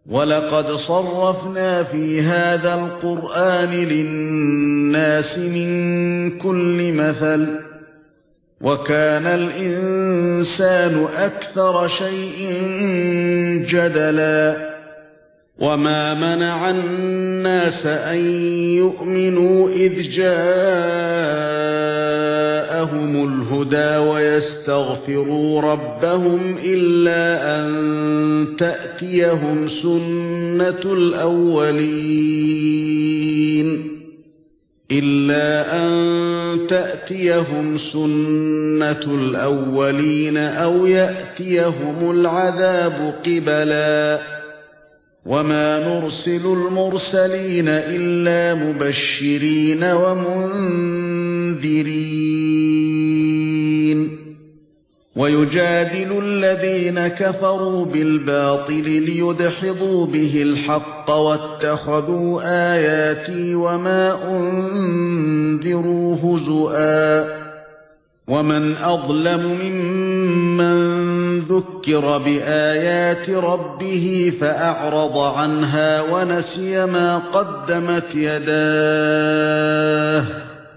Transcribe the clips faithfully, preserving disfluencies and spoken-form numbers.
وَلَقَدْ صَرَّفْنَا فِي هَذَا الْقُرْآنِ لِلنَّاسِ مِنْ كُلِّ مَثَلٍ وَكَانَ الْإِنسَانُ أَكْثَرَ شَيْءٍ جَدَلًا وَمَا مَنَعَ النَّاسَ أَن يُؤْمِنُوا إِذْ جَاءَهُمُ الْهُدَى وَيَسْتَغْفِرُوا رَبَّهُمْ إِلَّا أَن تَأْتِيَهُمْ سُنَّةُ الْأَوَّلِينَ إِلَّا أَن تَأْتِيَهُمْ سُنَّةُ الْأَوَّلِينَ أَوْ يَأْتِيَهُمُ الْعَذَابُ قِبَلًا وَمَا نُرْسِلُ الْمُرْسَلِينَ إِلَّا مُبَشِّرِينَ وَمُنذِرِينَ وَيُجَادِلُ الَّذِينَ كَفَرُوا بِالْبَاطِلِ لِيُدْحِضُوا بِهِ الْحَقَّ وَاتَّخَذُوا آيَاتِي وَمَا أُنذِرُوا هُزُوًا وَمَنْ أَظْلَمُ مِمَّنْ ذُكِّرَ بِآيَاتِ رَبِّهِ فَأَعْرَضَ عَنْهَا وَنَسِيَ مَا قَدَّمَتْ يَدَاهُ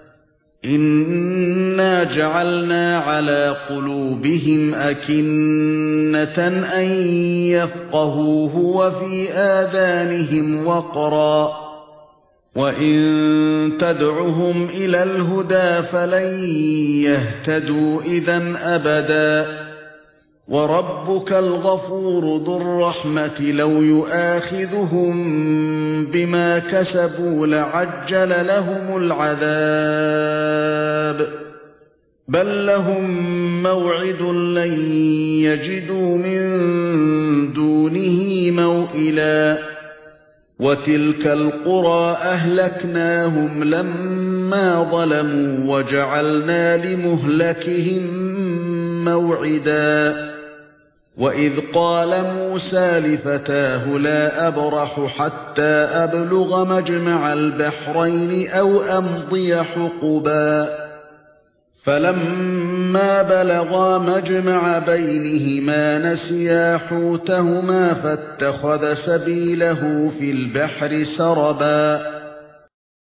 إِنَّا جَعَلْنَا عَلَى قُلُوبِهِمْ أَكِنَّةً أَن يَفْقَهُوهُ وَفِي آذَانِهِمْ وَقْرًا وَإِن تَدْعُهُمْ إِلَى الْهُدَى فَلَن يَهْتَدُوا إِذًا أَبَدًا وَرَبُّكَ الْغَفُورُ ذُو الرَّحْمَةِ لَوْ يُؤَاخِذُهُم بِمَا كَسَبُوا لَعَجَّلَ لَهُمُ الْعَذَابَ بَل لَّهُم مَّوْعِدٌ لَّن يَجِدُوا مِن دُونِهِ مَوْئِلًا وَتِلْكَ الْقُرَىٰ أَهْلَكْنَاهُمْ لَمَّا ظَلَمُوا وَجَعَلْنَا لِمُهْلِكِهِم مَّوْعِدًا وَإِذْ قَالَ مُوسَى لِفَتَاهُ لَا أَبْرَحُ حَتَّىٰ أَبْلُغَ مَجْمَعَ الْبَحْرَيْنِ أَوْ أَمْضِيَ حُقُبًا فَلَمَّا بَلَغَا مَجْمَعَ بَيْنِهِمَا نَسِيَا حُوتَهُمَا فَاتَّخَذَ سَبِيلَهُ فِي الْبَحْرِ سَرَبًا